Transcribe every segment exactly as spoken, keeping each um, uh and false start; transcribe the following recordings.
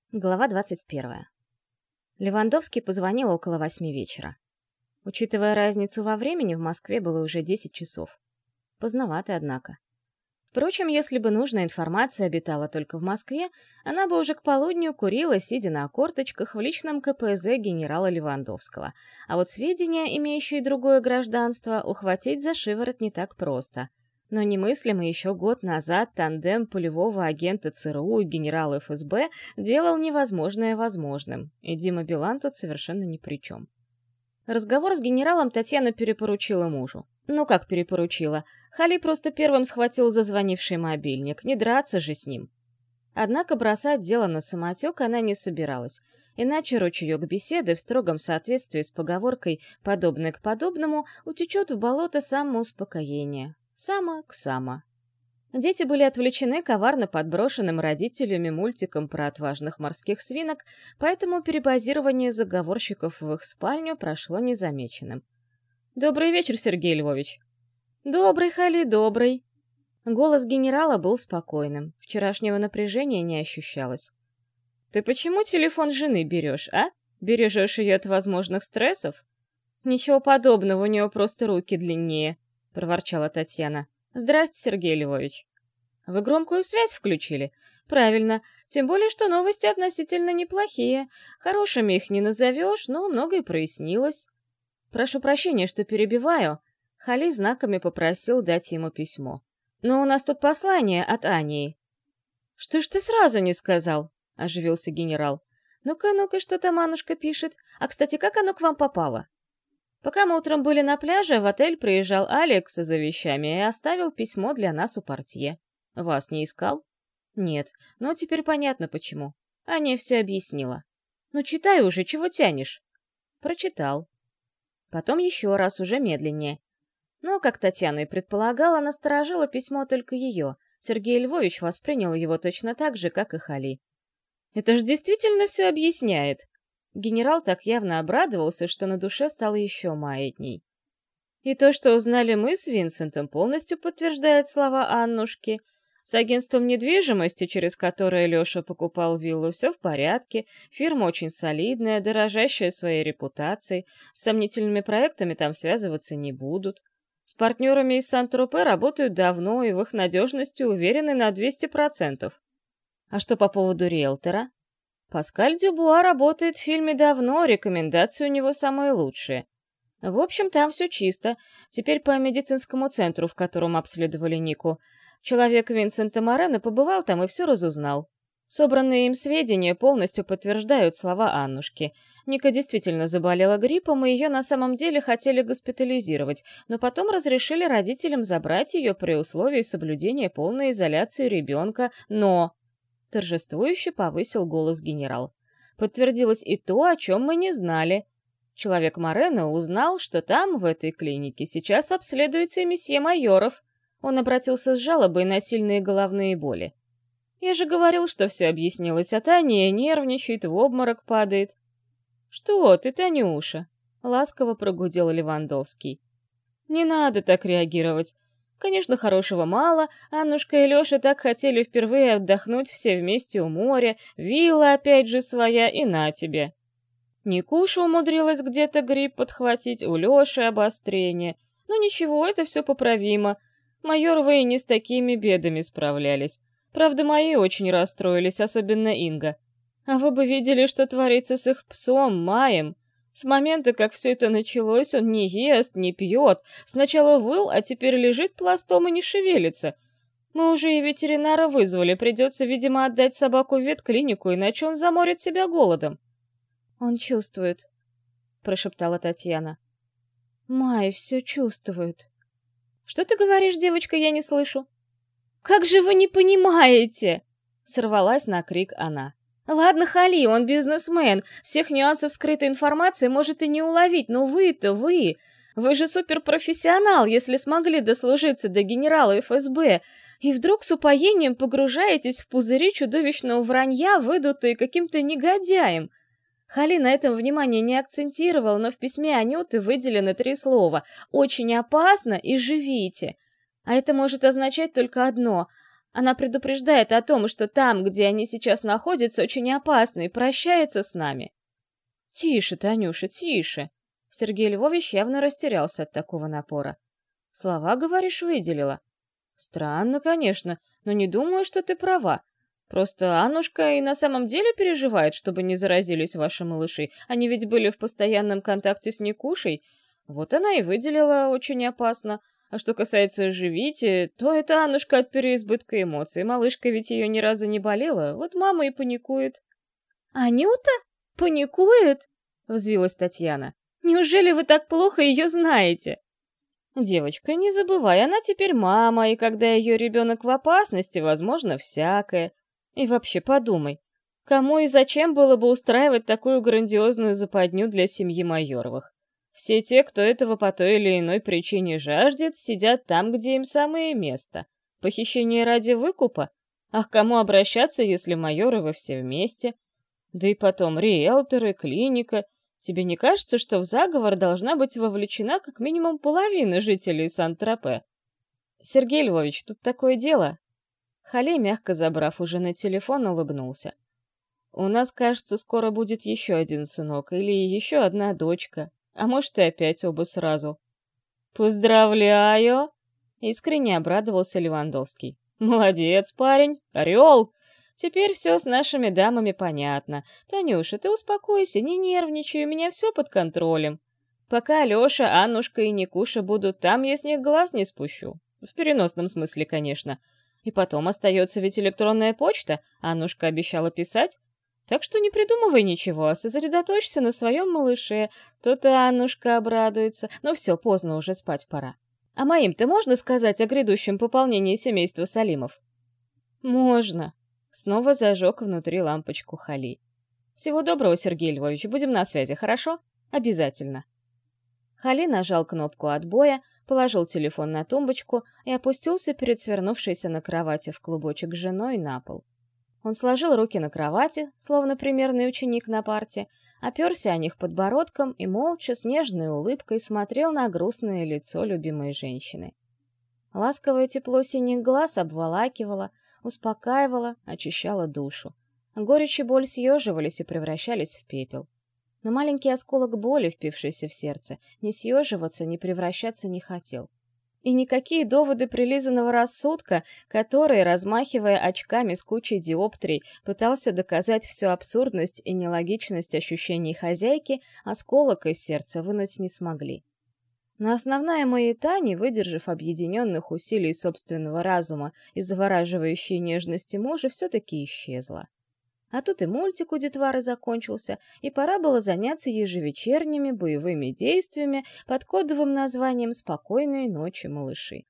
Глава двадцать первая. Левандовский позвонил около восьми вечера. Учитывая разницу во времени, в Москве было уже десять часов. Поздновато, однако. Впрочем, если бы нужная информация обитала только в Москве, она бы уже к полудню курила, сидя на корточках в личном ка пэ зэ генерала Левандовского. А вот сведения, имеющие другое гражданство, ухватить за шиворот не так просто. Но немыслимо еще год назад тандем полевого агента цэ эр у и генерала эф эс бэ делал невозможное возможным, и Дима Билан тут совершенно ни при чем. Разговор с генералом Татьяна перепоручила мужу. Ну как перепоручила? Хали просто первым схватил зазвонивший мобильник, не драться же с ним. Однако бросать дело на самотек она не собиралась, иначе ручеек беседы в строгом соответствии с поговоркой «подобное к подобному» утечет в болото самоуспокоения. Само к само. Дети были отвлечены коварно подброшенным родителями мультиком про отважных морских свинок, поэтому перебазирование заговорщиков в их спальню прошло незамеченным. «Добрый вечер, Сергей Львович!» «Добрый, Хали, добрый!» Голос генерала был спокойным, вчерашнего напряжения не ощущалось. «Ты почему телефон жены берешь, а? Бережешь ее от возможных стрессов?» «Ничего подобного, у нее просто руки длиннее», — проворчала Татьяна. «Здрасте, Сергей Львович». «Вы громкую связь включили?» «Правильно, тем более, что новости относительно неплохие. Хорошими их не назовешь, но многое прояснилось». «Прошу прощения, что перебиваю». Хали знаками попросил дать ему письмо. «Но у нас тут послание от Ани». «Что ж ты сразу не сказал?» — оживился генерал. «Ну-ка, ну-ка, что там Аннушка пишет? А, кстати, как оно к вам попало?» Пока мы утром были на пляже, в отель приезжал Алекс за вещами и оставил письмо для нас у портье. Вас не искал? Нет, но теперь понятно почему. Аня все объяснила. Ну читай уже, чего тянешь? Прочитал. Потом еще раз, уже медленнее. Но, как Татьяна и предполагала, насторожило письмо только ее. Сергей Львович воспринял его точно так же, как и Хали. Это ж действительно все объясняет. Генерал так явно обрадовался, что на душе стало еще маятней. И то, что узнали мы с Винсентом, полностью подтверждает слова Аннушки. С агентством недвижимости, через которое Леша покупал виллу, все в порядке, фирма очень солидная, дорожащая своей репутацией, с сомнительными проектами там связываться не будут. С партнерами из Сан-Тропе работают давно и в их надежности уверены на двести процентов. А что по поводу риэлтора? Паскаль Дюбуа работает в фильме давно, рекомендации у него самые лучшие. В общем, там все чисто. Теперь по медицинскому центру, в котором обследовали Нику. Человек Винсента Морено побывал там и все разузнал. Собранные им сведения полностью подтверждают слова Аннушки. Ника действительно заболела гриппом, и ее на самом деле хотели госпитализировать, но потом разрешили родителям забрать ее при условии соблюдения полной изоляции ребенка, но... Торжествующе повысил голос генерал. Подтвердилось и то, о чем мы не знали. Человек Морено узнал, что там, в этой клинике, сейчас обследуется месье Майоров. Он обратился с жалобой на сильные головные боли. Я же говорил, что все объяснилось, а Таня нервничает, в обморок падает. «Что ты, Танюша?» — ласково прогудел Левандовский. «Не надо так реагировать. Конечно, хорошего мало, Аннушка и Леша так хотели впервые отдохнуть все вместе у моря, вилла опять же своя, и на тебе. Никуша умудрилась где-то грипп подхватить, у Леши обострение. Ну ничего, это все поправимо. Майоровы и не с такими бедами справлялись. Правда, мои очень расстроились, особенно Инга. А вы бы видели, что творится с их псом, Маем. С момента, как все это началось, он не ест, не пьет. Сначала выл, а теперь лежит пластом и не шевелится. Мы уже и ветеринара вызвали, придется, видимо, отдать собаку в ветклинику, иначе он заморит себя голодом. «Он чувствует», — прошептала Татьяна. «Май все чувствует». «Что ты говоришь, девочка, я не слышу?» «Как же вы не понимаете?» — сорвалась на крик она. «Ладно, Хали, он бизнесмен, всех нюансов скрытой информации может и не уловить, но вы-то вы... Вы же суперпрофессионал, если смогли дослужиться до генерала эф эс бэ, и вдруг с упоением погружаетесь в пузыри чудовищного вранья, выдутые каким-то негодяем. Хали на этом внимание не акцентировал, но в письме Анюты выделены три слова «очень опасно» и «живите». А это может означать только одно — Она предупреждает о том, что там, где они сейчас находятся, очень опасно и прощается с нами. Тише, Танюша, тише. Сергей Львович явно растерялся от такого напора. Слова, говоришь, выделила. Странно, конечно, но не думаю, что ты права. Просто Аннушка и на самом деле переживает, чтобы не заразились ваши малыши. Они ведь были в постоянном контакте с Никушей. Вот она и выделила очень опасно. А что касается Живити, то это Аннушка от переизбытка эмоций. Малышка ведь ее ни разу не болела, вот мама и паникует. «Анюта? Паникует?» — взвилась Татьяна. «Неужели вы так плохо ее знаете?» «Девочка, не забывай, она теперь мама, и когда ее ребенок в опасности, возможно, всякое. И вообще подумай, кому и зачем было бы устраивать такую грандиозную западню для семьи Майоровых? Все те, кто этого по той или иной причине жаждет, сидят там, где им самое место. Похищение ради выкупа? А к кому обращаться, если Майоровы все вместе? Да и потом риэлторы, клиника. Тебе не кажется, что в заговор должна быть вовлечена как минимум половина жителей Сан-Тропе? Сергей Львович, тут такое дело. Халей, мягко забрав уже на телефон, улыбнулся. У нас, кажется, скоро будет еще один сынок или еще одна дочка. А может, и опять оба сразу. «Поздравляю!» — искренне обрадовался Левандовский. «Молодец, парень! Орел! Теперь все с нашими дамами понятно. Танюша, ты успокойся, не нервничай, у меня все под контролем. Пока Леша, Аннушка и Никуша будут там, я с них глаз не спущу. В переносном смысле, конечно. И потом остается ведь электронная почта, Аннушка обещала писать. Так что не придумывай ничего, а сосредоточься на своем малыше. То-то Аннушка обрадуется. Но все, поздно уже, спать пора. А моим-то можно сказать о грядущем пополнении семейства Салимов? Можно. Снова зажег внутри лампочку Хали. Всего доброго, Сергей Львович, будем на связи, хорошо? Обязательно. Хали нажал кнопку отбоя, положил телефон на тумбочку и опустился перед свернувшейся на кровати в клубочек женой на пол. Он сложил руки на кровати, словно примерный ученик на парте, оперся о них подбородком и молча, с нежной улыбкой смотрел на грустное лицо любимой женщины. Ласковое тепло синих глаз обволакивало, успокаивало, очищало душу. Горечь и боль съеживались и превращались в пепел. Но маленький осколок боли, впившийся в сердце, ни съеживаться, ни превращаться не хотел. И никакие доводы прилизанного рассудка, который, размахивая очками с кучей диоптрий, пытался доказать всю абсурдность и нелогичность ощущений хозяйки, осколок из сердца вынуть не смогли. Но основная маята, не выдержав объединенных усилий собственного разума и завораживающей нежности мужа, все-таки исчезла. А тут и мультик у детвары закончился, и пора было заняться ежевечерними боевыми действиями под кодовым названием «Спокойной ночи, малыши».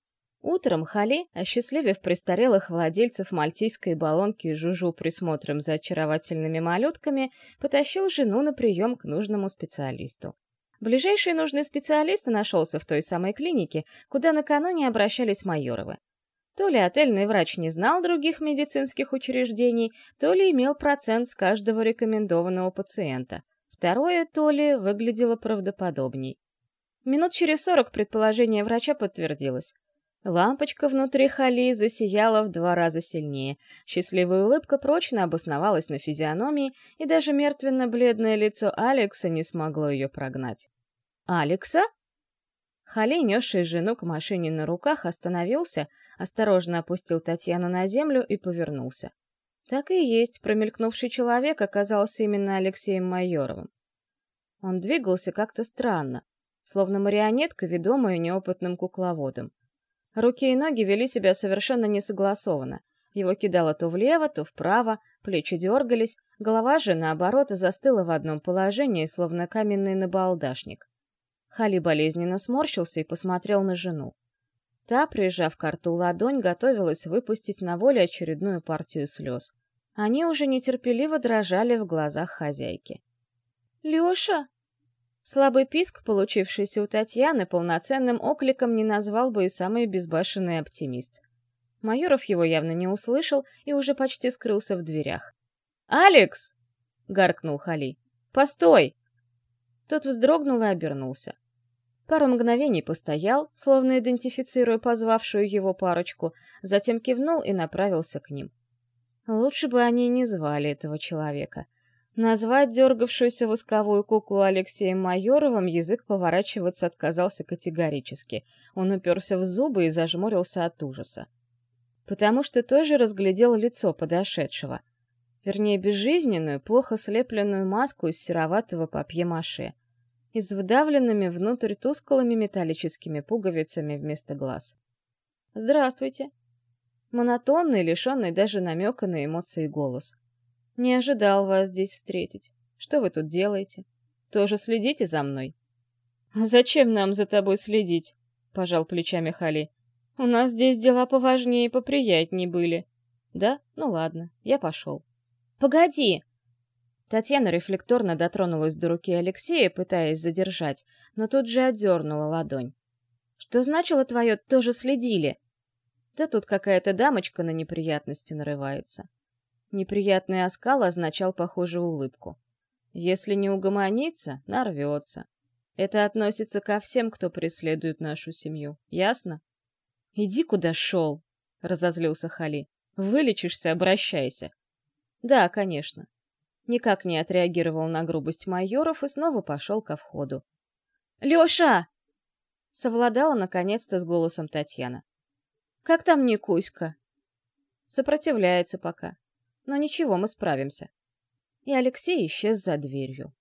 Утром Хали, осчастливив престарелых владельцев мальтийской баллонки Жужу присмотром за очаровательными малютками, потащил жену на прием к нужному специалисту. Ближайший нужный специалист нашелся в той самой клинике, куда накануне обращались Майоровы. То ли отельный врач не знал других медицинских учреждений, то ли имел процент с каждого рекомендованного пациента. Второе, то ли выглядело правдоподобней. Минут через сорок предположение врача подтвердилось. Лампочка внутри Хали засияла в два раза сильнее. Счастливая улыбка прочно обосновалась на физиономии, и даже мертвенно-бледное лицо Алекса не смогло ее прогнать. «Алекса?» Хали, несший жену к машине на руках, остановился, осторожно опустил Татьяну на землю и повернулся. Так и есть, промелькнувший человек оказался именно Алексеем Майоровым. Он двигался как-то странно, словно марионетка, ведомая неопытным кукловодом. Руки и ноги вели себя совершенно несогласованно. Его кидало то влево, то вправо, плечи дергались, голова же, наоборот, застыла в одном положении, словно каменный набалдашник. Хали болезненно сморщился и посмотрел на жену. Та, прижав к рту ладонь, готовилась выпустить на волю очередную партию слез. Они уже нетерпеливо дрожали в глазах хозяйки. «Леша!» Слабый писк, получившийся у Татьяны, полноценным окликом не назвал бы и самый безбашенный оптимист. Майоров его явно не услышал и уже почти скрылся в дверях. «Алекс!» — гаркнул Хали. «Постой!» Тот вздрогнул и обернулся. Пару мгновений постоял, словно идентифицируя позвавшую его парочку, затем кивнул и направился к ним. Лучше бы они не звали этого человека. Назвать дергавшуюся восковую куклу Алексеем Майоровым язык поворачиваться отказался категорически. Он уперся в зубы и зажмурился от ужаса. Потому что тоже разглядел лицо подошедшего. Вернее, безжизненную, плохо слепленную маску из сероватого папье-маше и с вдавленными внутрь тусклыми металлическими пуговицами вместо глаз. «Здравствуйте!» Монотонный, лишенный даже намека на эмоции голос. «Не ожидал вас здесь встретить. Что вы тут делаете? Тоже следите за мной?» «Зачем нам за тобой следить?» — пожал плечами Хали. «У нас здесь дела поважнее и поприятнее были». «Да? Ну ладно, я пошел». «Погоди!» Татьяна рефлекторно дотронулась до руки Алексея, пытаясь задержать, но тут же отдернула ладонь. «Что значило твое «тоже следили»?» Да тут какая-то дамочка на неприятности нарывается. Неприятный оскал означал, похоже, улыбку. Если не угомонится, нарвется. Это относится ко всем, кто преследует нашу семью. Ясно? «Иди, куда шел!» — разозлился Хали. «Вылечишься, обращайся». «Да, конечно». Никак не отреагировал на грубость Майоров и снова пошел ко входу. «Леша!» — совладала наконец-то с голосом Татьяна. «Как там Никуська?» «Сопротивляется пока. Но ничего, мы справимся». И Алексей исчез за дверью.